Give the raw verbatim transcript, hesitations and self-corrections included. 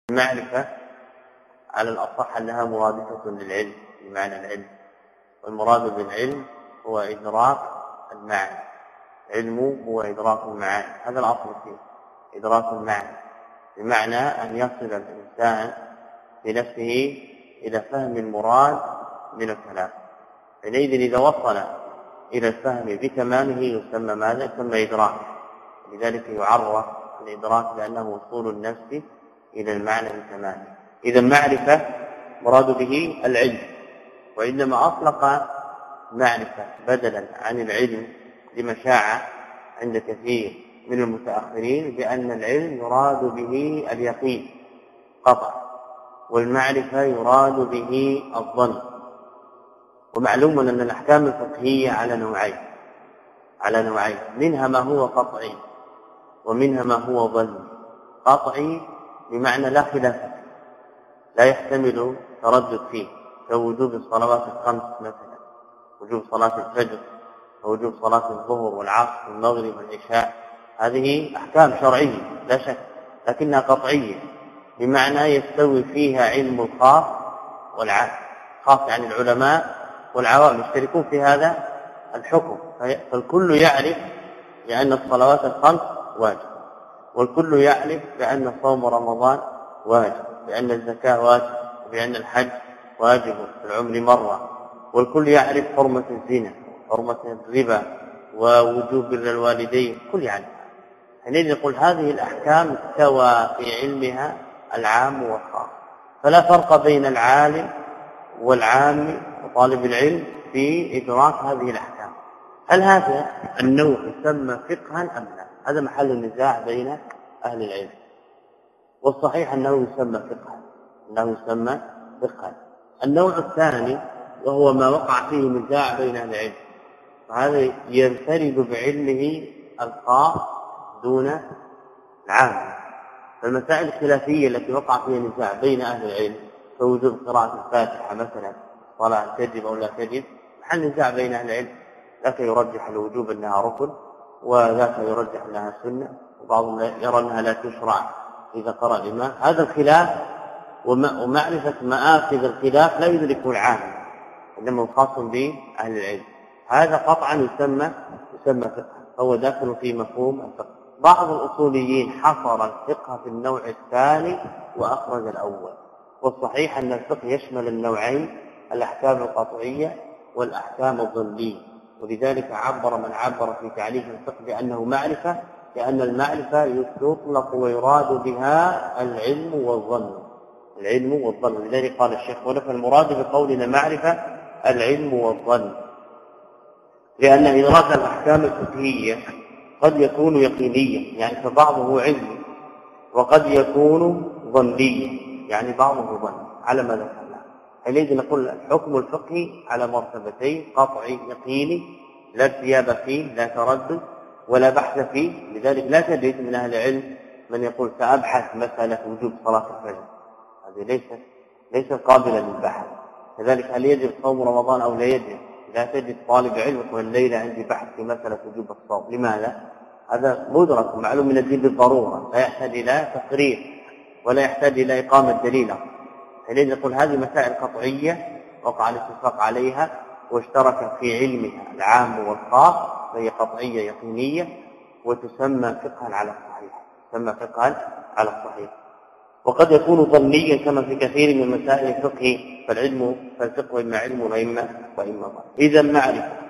المعرفة على الأصح أنها مرادفة للعلم بمعنى العلم، والمراد بالعلم هو إدراك المعنى. علم هو إدراك المعاني، هذا الأصل فيه إدراك المعنى، بمعنى أن يصل الإنسان بنفسه إلى فهم المراد من الكلام. حينئذ إذا وصل إلى الفهم بتمامه يسمى ماذا؟ يسمى إدراك. لذلك يعرف الإدراك بأنه وصول النفس إلى المعنى بتمامه. إذا المعرفة مراد به العلم، وإنما أطلق معرفة بدلا عن العلم لما شاع عند كثير من المتأخرين بأن العلم يراد به اليقين قطع، والمعرفة يراد به الظن. ومعلوم أن الأحكام الفقهية على نوعين على نوعين منها ما هو قطعي ومنها ما هو ظني. قطعي بمعنى لا خلاف لا يحتمل تردد فيه، كوجوب الصلوات الخمس مثلا، وجوب صلاة الفجر ووجوب صلاة الظهر والعصر والمغرب والعشاء، هذه أحكام شرعية لا شك، لكنها قطعية بمعنى يستوي فيها علم الخاص والعام. خاص يعني العلماء والعوام يشتركون في هذا الحكم، فالكل يعرف بأن الصلوات الخمس واجب، والكل يعرف بأن صوم رمضان واجب، بأن الزكاة واجب، وبأن الحج واجب في العمر مرة، والكل يعرف حرمة الزنا، حرمة الربا، ووجوب بر الوالدين، كل يعني. حينئذ نقول هذه الأحكام استوى في علمها العام والخاص، فلا فرق بين العالم والعام وطالب العلم في إدراك هذه الأحكام. هل هذا النوع يسمى فقها أم لا؟ هذا محل النزاع بين أهل العلم، والصحيح أنه يسمى فقها أنه يسمى فقها. النوع الثاني وهو ما وقع فيه نزاع بين أهل العلم، فهذا ينفرد بعلمه الخاص دون العام. فالمسائل الخلافية التي وقع فيها نزاع بين أهل العلم كوجوب قراءة الفاتحة مثلا، صلاة تجب أو لا تجب، محل نزاع بين أهل العلم، ذاك يرجح الوجوب أنها ركن، وذاك يرجح أنها سنة، وبعضهم يرى أنها لا تشرع إذا قرأ الإمام. هذا الخلاف ومعرفة مآخذ الخلاف لا يدركه العام، إنما خاص بأهل العلم. هذا قطعا يسمى يسمى فقه، فهو داخل في مفهوم الفقه. بعض الأصوليين حصر الفقه في النوع الثاني وأخرج الأول، والصحيح أن الفقه يشمل النوعين، الأحكام القطعية والأحكام الظنية. ولذلك عبر من عبر في تعريف الفقه بأنه معرفة، لأن المعرفة يطلق ويراد بها العلم والظن العلم والظن لذلك قال الشيخ ولف المراد بقولنا معرفة العلم والظن، لأن إدراك الأحكام الفقهية قد يكون يقينيا، يعني فبعضه علمي، وقد يكون ظنيا، يعني بعضه ظن على ما ذكرنا. حينئذ نقول الحكم الفقهي على مرتبتين: قطعي يقيني لا ارتياب فيه، لا تردد ولا بحث فيه. لذلك لا تجد من أهل العلم من يقول سأبحث مسألة وجوب صلاة الفجر، هذه ليست ليست قابلة للبحث. كذلك هل يجب صوم رمضان أو لا يجب؟ لا تجد طالب علم يقول الليلة عندي بحث في مسألة وجوب الصوم. لماذا؟ هذا مدرك معلوم من الدين بالضرورة، لا يحتاج إلى تقرير ولا يحتاج إلى إقامة دليل. حينئذ نقول هذه مسائل قطعية وقع الاتفاق عليها واشترك في علمها العام والخاص، فهي قطعية يقينية، وتسمى فقها على الصحيح تسمى فقها على الصحيح. وقد يكون ظنيا كما في كثير من مسائل الفقه، فالعلم فالفقه إما علم وإما وإما ظن. إذا المعرفة